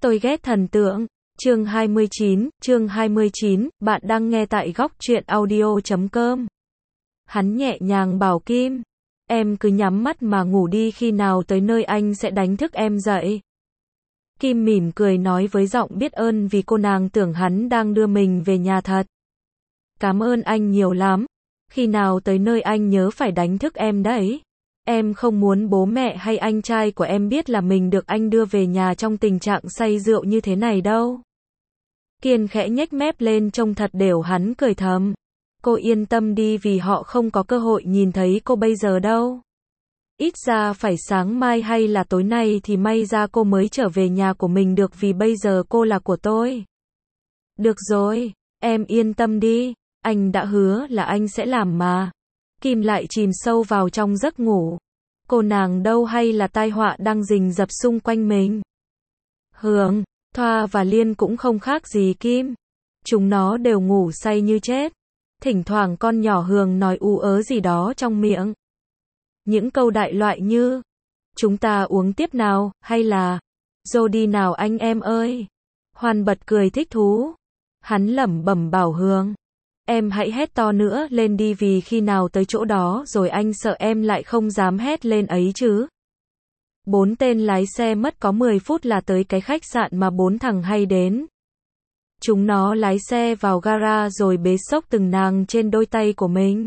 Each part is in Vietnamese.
Tôi ghét thần tượng. Chương 29, bạn đang nghe tại góc truyện audio.com. Hắn nhẹ nhàng bảo Kim, em cứ nhắm mắt mà ngủ đi, khi nào tới nơi anh sẽ đánh thức em dậy. Kim mỉm cười nói với giọng biết ơn vì cô nàng tưởng hắn đang đưa mình về nhà thật. Cảm ơn anh nhiều lắm. Khi nào tới nơi anh nhớ phải đánh thức em đấy. Em không muốn bố mẹ hay anh trai của em biết là mình được anh đưa về nhà trong tình trạng say rượu như thế này đâu. Kiên khẽ nhếch mép lên trông thật đều, hắn cười thầm. Cô yên tâm đi, vì họ không có cơ hội nhìn thấy cô bây giờ đâu. Ít ra phải sáng mai hay là tối nay thì may ra cô mới trở về nhà của mình được, vì bây giờ cô là của tôi. Được rồi, em yên tâm đi, anh đã hứa là anh sẽ làm mà. Kim lại chìm sâu vào trong giấc ngủ. Cô nàng đâu hay là tai họa đang rình rập xung quanh mình. Hường, Thoa và Liên cũng không khác gì Kim. Chúng nó đều ngủ say như chết. Thỉnh thoảng con nhỏ Hường nói ú ớ gì đó trong miệng. Những câu đại loại như, chúng ta uống tiếp nào, hay là, rồi đi nào anh em ơi. Hoan bật cười thích thú. Hắn lẩm bẩm bảo Hường, em hãy hét to nữa lên đi, vì khi nào tới chỗ đó rồi anh sợ em lại không dám hét lên ấy chứ. 4 tên lái xe mất có 10 phút là tới cái khách sạn mà 4 thằng hay đến. Chúng nó lái xe vào gara rồi bế xốc từng nàng trên đôi tay của mình.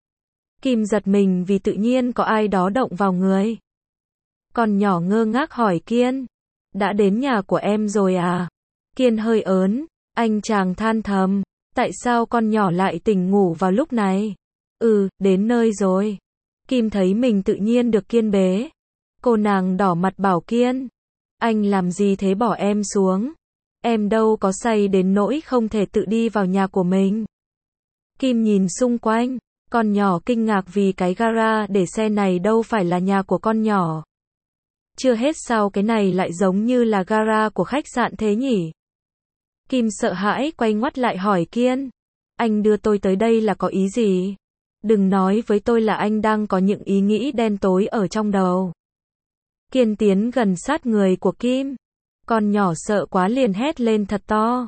Kim giật mình vì tự nhiên có ai đó động vào người. Con nhỏ ngơ ngác hỏi Kiên, đã đến nhà của em rồi à? Kiên hơi ớn, anh chàng than thầm, tại sao con nhỏ lại tỉnh ngủ vào lúc này? Đến nơi rồi. Kim thấy mình tự nhiên được Kiên bế. Cô nàng đỏ mặt bảo Kiên, anh làm gì thế, bỏ em xuống. Em đâu có say đến nỗi không thể tự đi vào nhà của mình. Kim nhìn xung quanh, con nhỏ kinh ngạc vì cái gara để xe này đâu phải là nhà của con nhỏ. Chưa hết sao cái này lại giống như là gara của khách sạn thế nhỉ? Kim sợ hãi quay ngoắt lại hỏi Kiên, anh đưa tôi tới đây là có ý gì? Đừng nói với tôi là anh đang có những ý nghĩ đen tối ở trong đầu. Kiên tiến gần sát người của Kim. Con nhỏ sợ quá liền hét lên thật to.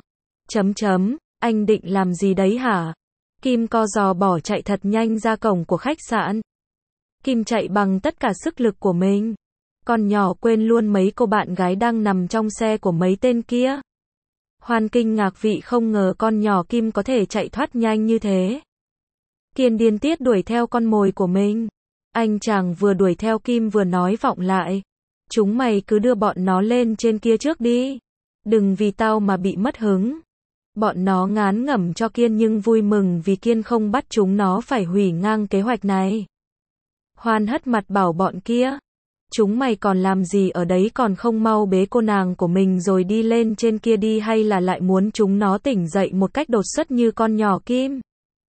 Anh định làm gì đấy hả? Kim co giò bỏ chạy thật nhanh ra cổng của khách sạn. Kim chạy bằng tất cả sức lực của mình. Con nhỏ quên luôn mấy cô bạn gái đang nằm trong xe của mấy tên kia. Hoan kinh ngạc vì không ngờ con nhỏ Kim có thể chạy thoát nhanh như thế. Kiên điên tiết đuổi theo con mồi của mình. Anh chàng vừa đuổi theo Kim vừa nói vọng lại, chúng mày cứ đưa bọn nó lên trên kia trước đi. Đừng vì tao mà bị mất hứng. Bọn nó ngán ngẩm cho Kiên nhưng vui mừng vì Kiên không bắt chúng nó phải hủy ngang kế hoạch này. Hoan hất mặt bảo bọn kia, chúng mày còn làm gì ở đấy, còn không mau bế cô nàng của mình rồi đi lên trên kia đi, hay là lại muốn chúng nó tỉnh dậy một cách đột xuất như con nhỏ Kim.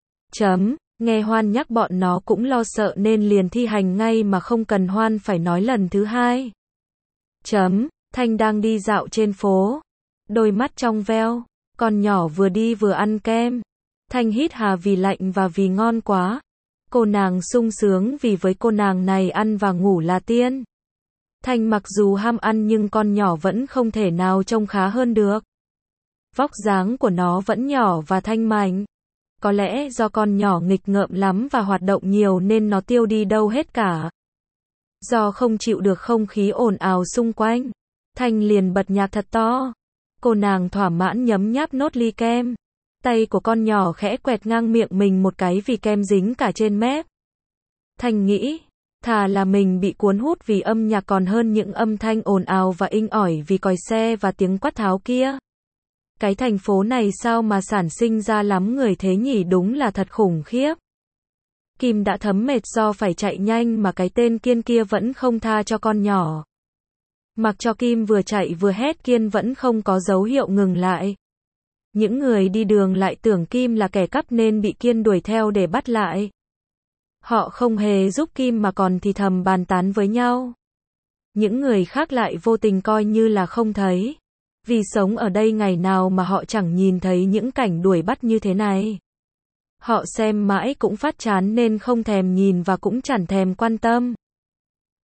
Nghe Hoan nhắc bọn nó cũng lo sợ nên liền thi hành ngay mà không cần Hoan phải nói lần thứ hai. Thanh đang đi dạo trên phố. Đôi mắt trong veo. Con nhỏ vừa đi vừa ăn kem. Thanh hít hà vì lạnh và vì ngon quá. Cô nàng sung sướng vì với cô nàng này ăn và ngủ là tiên. Thanh mặc dù ham ăn nhưng con nhỏ vẫn không thể nào trông khá hơn được. Vóc dáng của nó vẫn nhỏ và thanh mảnh. Có lẽ do con nhỏ nghịch ngợm lắm và hoạt động nhiều nên nó tiêu đi đâu hết cả. Do không chịu được không khí ồn ào xung quanh, Thanh liền bật nhạc thật to. Cô nàng thỏa mãn nhấm nháp nốt ly kem. Tay của con nhỏ khẽ quẹt ngang miệng mình một cái vì kem dính cả trên mép. Thanh nghĩ, thà là mình bị cuốn hút vì âm nhạc còn hơn những âm thanh ồn ào và inh ỏi vì còi xe và tiếng quát tháo kia. Cái thành phố này sao mà sản sinh ra lắm người thế nhỉ, đúng là thật khủng khiếp. Kim đã thấm mệt do phải chạy nhanh mà cái tên Kiên kia vẫn không tha cho con nhỏ. Mặc cho Kim vừa chạy vừa hét, Kiên vẫn không có dấu hiệu ngừng lại. Những người đi đường lại tưởng Kim là kẻ cắp nên bị Kiên đuổi theo để bắt lại. Họ không hề giúp Kim mà còn thì thầm bàn tán với nhau. Những người khác lại vô tình coi như là không thấy. Vì sống ở đây ngày nào mà họ chẳng nhìn thấy những cảnh đuổi bắt như thế này. Họ xem mãi cũng phát chán nên không thèm nhìn và cũng chẳng thèm quan tâm.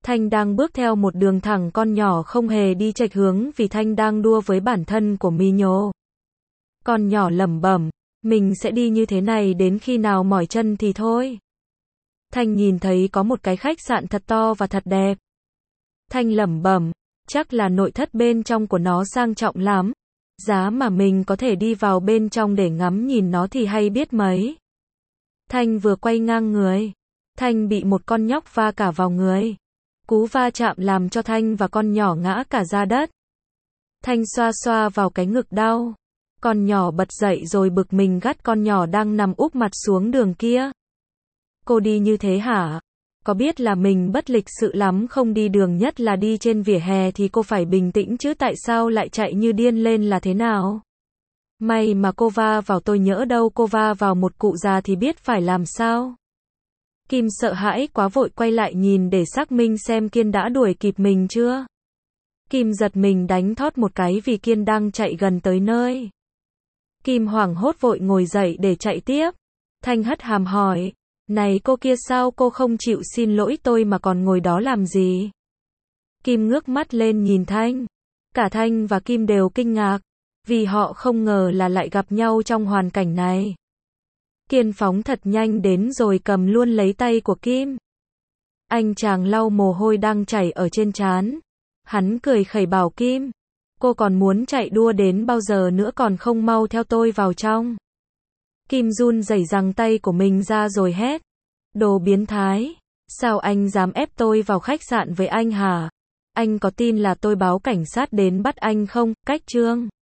Thanh đang bước theo một đường thẳng, con nhỏ không hề đi chệch hướng vì Thanh đang đua với bản thân của Mi Nhô. Con nhỏ lẩm bẩm, mình sẽ đi như thế này đến khi nào mỏi chân thì thôi. Thanh nhìn thấy có một cái khách sạn thật to và thật đẹp. Thanh lẩm bẩm, chắc là nội thất bên trong của nó sang trọng lắm. Giá mà mình có thể đi vào bên trong để ngắm nhìn nó thì hay biết mấy. Thanh vừa quay ngang người, Thanh bị một con nhóc va cả vào người. Cú va chạm làm cho Thanh và con nhỏ ngã cả ra đất. Thanh xoa xoa vào cái ngực đau. Con nhỏ bật dậy rồi bực mình gắt con nhỏ đang nằm úp mặt xuống đường kia. Cô đi như thế hả? Có biết là mình bất lịch sự lắm không, đi đường nhất là đi trên vỉa hè thì cô phải bình tĩnh chứ, tại sao lại chạy như điên lên là thế nào? May mà cô va vào tôi, nhỡ đâu cô va vào một cụ già thì biết phải làm sao? Kim sợ hãi quá vội quay lại nhìn để xác minh xem Kiên đã đuổi kịp mình chưa. Kim giật mình đánh thót một cái vì Kiên đang chạy gần tới nơi. Kim hoảng hốt vội ngồi dậy để chạy tiếp. Thanh hất hàm hỏi, này cô kia, sao cô không chịu xin lỗi tôi mà còn ngồi đó làm gì? Kim ngước mắt lên nhìn Thanh. Cả Thanh và Kim đều kinh ngạc, vì họ không ngờ là lại gặp nhau trong hoàn cảnh này. Kiên phóng thật nhanh đến rồi cầm luôn lấy tay của Kim. Anh chàng lau mồ hôi đang chảy ở trên trán. Hắn cười khẩy bảo Kim, cô còn muốn chạy đua đến bao giờ nữa, còn không mau theo tôi vào trong. Kim run rẩy giằng tay của mình ra rồi hét, đồ biến thái, sao anh dám ép tôi vào khách sạn với anh hả? Anh có tin là tôi báo cảnh sát đến bắt anh không? Cách Trương